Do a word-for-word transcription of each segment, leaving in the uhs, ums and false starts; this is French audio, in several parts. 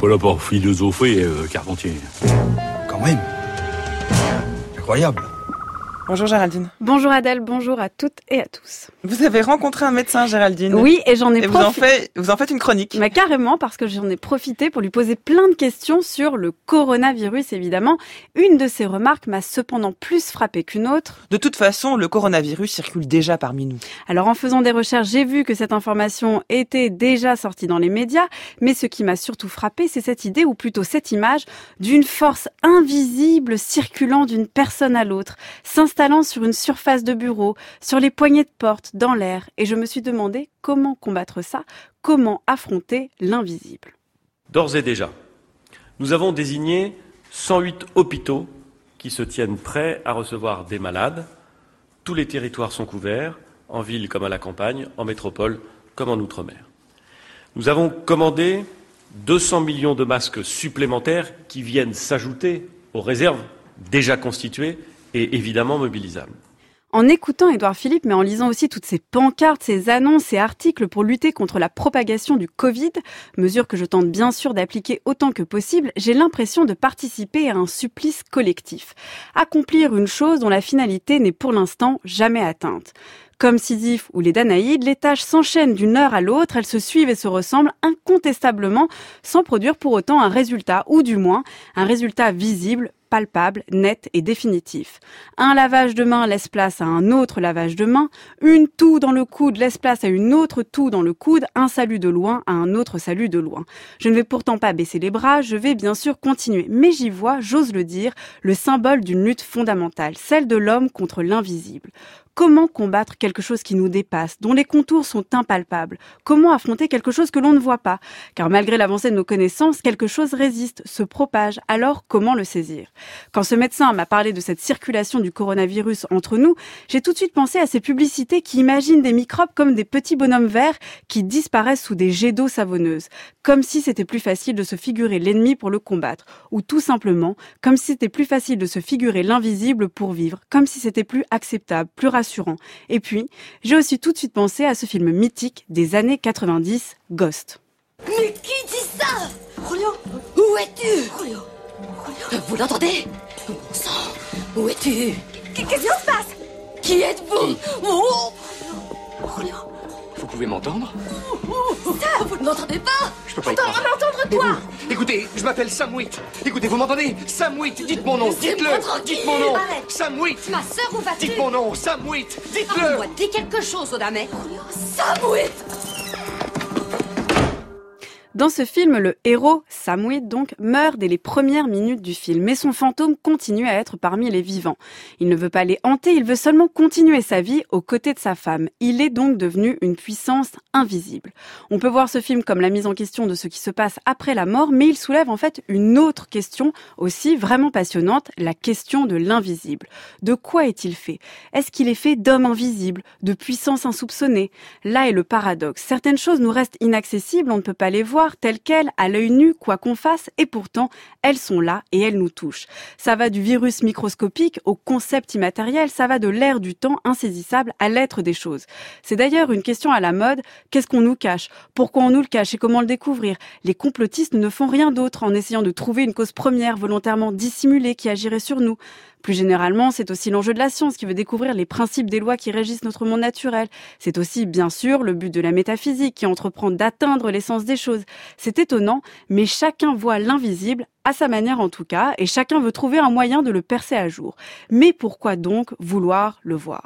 pas là pour philosopher, euh, Carpentier. Quand même. Incroyable. Bonjour Géraldine. Bonjour Adèle, bonjour à toutes et à tous. Vous avez rencontré un médecin, Géraldine. Oui, et j'en ai et profité. Vous en, fait, vous en faites une chronique. Mais carrément, parce que j'en ai profité pour lui poser plein de questions sur le coronavirus, évidemment. Une de ses remarques m'a cependant plus frappée qu'une autre. De toute façon, le coronavirus circule déjà parmi nous. Alors en faisant des recherches, j'ai vu que cette information était déjà sortie dans les médias, mais ce qui m'a surtout frappée, c'est cette idée, ou plutôt cette image, d'une force invisible circulant d'une personne à l'autre, s'installant sur une surface de bureau, sur les poignées de porte, dans l'air. Et je me suis demandé comment combattre ça, comment affronter l'invisible. D'ores et déjà, nous avons désigné cent huit hôpitaux qui se tiennent prêts à recevoir des malades. Tous les territoires sont couverts, en ville comme à la campagne, en métropole comme en outre-mer. Nous avons commandé deux cents millions de masques supplémentaires qui viennent s'ajouter aux réserves déjà constituées et évidemment mobilisables. En écoutant Édouard Philippe, mais en lisant aussi toutes ces pancartes, ces annonces, ces articles pour lutter contre la propagation du Covid, mesure que je tente bien sûr d'appliquer autant que possible, j'ai l'impression de participer à un supplice collectif. Accomplir une chose dont la finalité n'est pour l'instant jamais atteinte. Comme Sisyphe ou les Danaïdes, les tâches s'enchaînent d'une heure à l'autre, elles se suivent et se ressemblent incontestablement, sans produire pour autant un résultat, ou du moins un résultat visible, palpable, net et définitif. Un lavage de main laisse place à un autre lavage de main, une toux dans le coude laisse place à une autre toux dans le coude, un salut de loin à un autre salut de loin. Je ne vais pourtant pas baisser les bras, je vais bien sûr continuer, mais j'y vois, j'ose le dire, le symbole d'une lutte fondamentale, celle de l'homme contre l'invisible. Comment combattre quelque chose qui nous dépasse, dont les contours sont impalpables? Comment affronter quelque chose que l'on ne voit pas? Car malgré l'avancée de nos connaissances, quelque chose résiste, se propage. Alors, comment le saisir? Quand ce médecin m'a parlé de cette circulation du coronavirus entre nous, j'ai tout de suite pensé à ces publicités qui imaginent des microbes comme des petits bonhommes verts qui disparaissent sous des jets d'eau savonneuse. Comme si c'était plus facile de se figurer l'ennemi pour le combattre. Ou tout simplement, comme si c'était plus facile de se figurer l'invisible pour vivre. Comme si c'était plus acceptable, plus rassurant. Et puis, j'ai aussi tout de suite pensé à ce film mythique des années quatre-vingt-dix, Ghost. Mais qui dit ça? Julio, où es-tu? Julio, Julio. Vous l'entendez? Bon sang, où es-tu? Qu'est-ce qui se passe? Qui êtes-vous? Oh. Julio. Vous pouvez m'entendre? Ça, vous ne m'entendez pas? Je peux pas y Attends, croire. m'entendre quoi? Écoutez, je m'appelle Sam Witt. Écoutez, vous m'entendez? Sam Witt, dites mon nom, Laissez-moi dites-le. tranquille. Dites mon nom. Arrête. Sam Witt. Ma sœur, où vas-tu? Dites mon nom, Sam Witt, dites-le. Parle-moi, dis quelque chose, Odamé. Sam Witt. Dans ce film, le héros, Sam Witt donc, meurt dès les premières minutes du film, mais son fantôme continue à être parmi les vivants. Il ne veut pas les hanter, il veut seulement continuer sa vie aux côtés de sa femme. Il est donc devenu une puissance invisible. On peut voir ce film comme la mise en question de ce qui se passe après la mort, mais il soulève en fait une autre question aussi vraiment passionnante, la question de l'invisible. De quoi est-il fait? Est-ce qu'il est fait d'hommes invisibles, de puissance insoupçonnée? Là est le paradoxe. Certaines choses nous restent inaccessibles, on ne peut pas les voir, telles quelles, à l'œil nu, quoi qu'on fasse, et pourtant, elles sont là et elles nous touchent. Ça va du virus microscopique au concept immatériel, ça va de l'ère du temps insaisissable à l'être des choses. C'est d'ailleurs une question à la mode, qu'est-ce qu'on nous cache? Pourquoi on nous le cache et comment le découvrir? Les complotistes ne font rien d'autre en essayant de trouver une cause première volontairement dissimulée qui agirait sur nous. Plus généralement, c'est aussi l'enjeu de la science qui veut découvrir les principes des lois qui régissent notre monde naturel. C'est aussi, bien sûr, le but de la métaphysique qui entreprend d'atteindre l'essence des choses. C'est étonnant, mais chacun voit l'invisible, à sa manière en tout cas, et chacun veut trouver un moyen de le percer à jour. Mais pourquoi donc vouloir le voir ?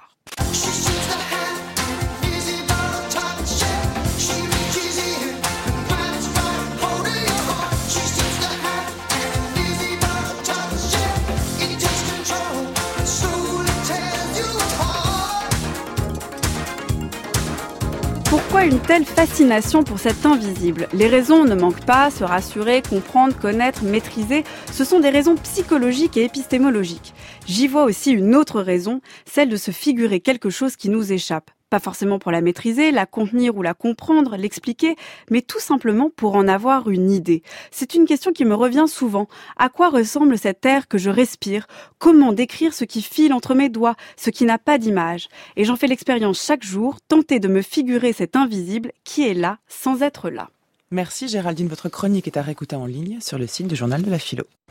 Pourquoi une telle fascination pour cet invisible? Les raisons ne manquent pas, se rassurer, comprendre, connaître, maîtriser, ce sont des raisons psychologiques et épistémologiques. J'y vois aussi une autre raison, celle de se figurer quelque chose qui nous échappe. Pas forcément pour la maîtriser, la contenir ou la comprendre, l'expliquer, mais tout simplement pour en avoir une idée. C'est une question qui me revient souvent. À quoi ressemble cet air que je respire? Comment décrire ce qui file entre mes doigts, ce qui n'a pas d'image? Et j'en fais l'expérience chaque jour, tenter de me figurer cet invisible qui est là sans être là. Merci Géraldine, votre chronique est à réécouter en ligne sur le site du Journal de la Philo.